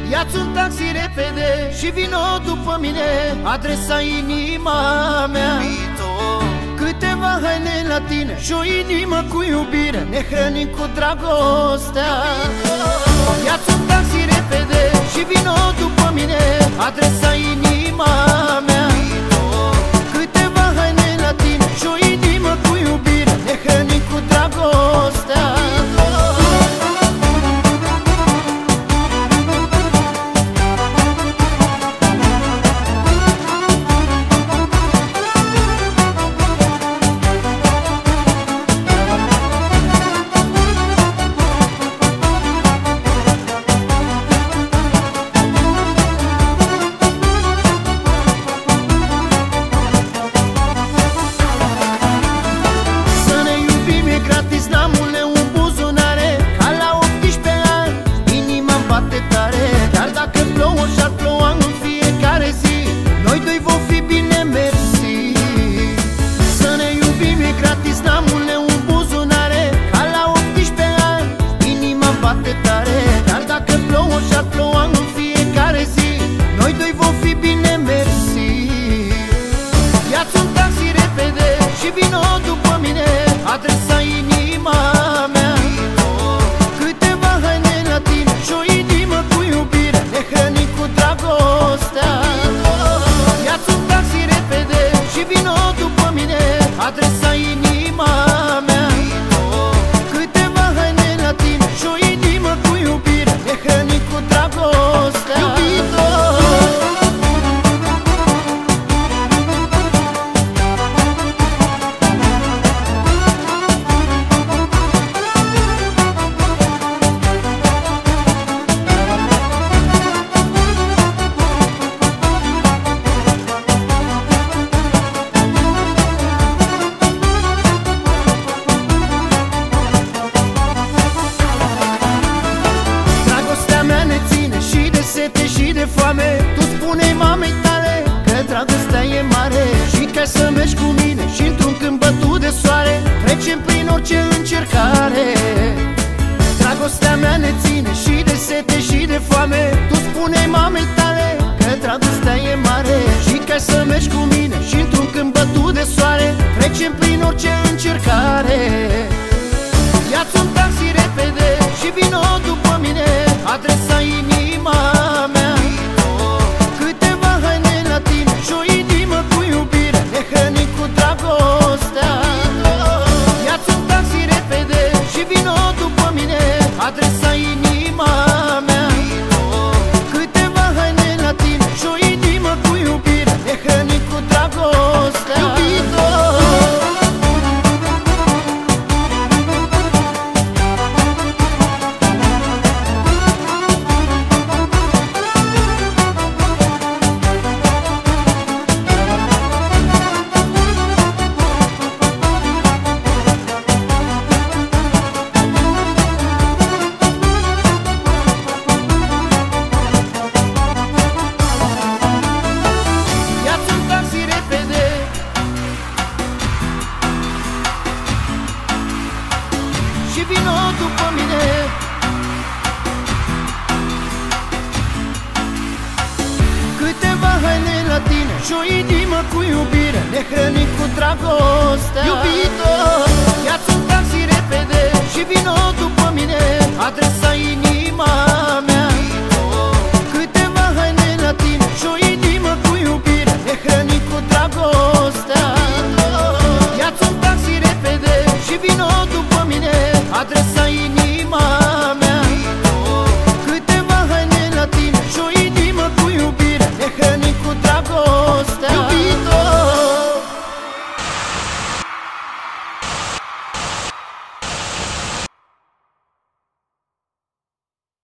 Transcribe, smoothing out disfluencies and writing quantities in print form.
Ia-ți un taxi repede și vino după mine. Adresa inima mea, câteva haine la tine și o inimă cu iubire. Ne hrănim cu dragostea. Ia-ți un taxi repede și vino după mine. Adresa inima mea, câteva haine la tine și o inimă cu iubire. Ne hrănim cu dragostea. Adresa inima mea, câteva haine la tine și o inimă cu iubire. Ne hrănim cu dragostea. Ia-ți un taxi repede și vino după mine. Adresa inima mea, câteva haine la tine și o inimă cu iubire. Ne hrănim cu dragostea. Iubito, și de foame. Tu spune-i mamei tale că dragostea e mare și că să mergi cu mine și într-un câmp bătut de soare trecem prin orice încercare. Dragostea mea ne ține și de sete și de foame. Tu spune-i mamei tale că dragostea e mare și că să mergi cu mine și într-un câmp bătut de soare trecem prin orice încercare. Ia-ți un taxi repede și vino după mine. Adresa inima mea, câteva haine la tine și o inimă cu iubire. Ne hrănim cu dragostea. Ia-ți un taxi repede și vino după mine. Adresa inima mea, câteva haine la tine și o inimă cu iubire. Ne hrănim cu dragostea. Iubito, și vino după mine. Câteva haine la tine și o inimă cu iubire. Ne hrănim cu dragostea. Iubito, ia-ți un taxi repede și vino după mine. Adresa inima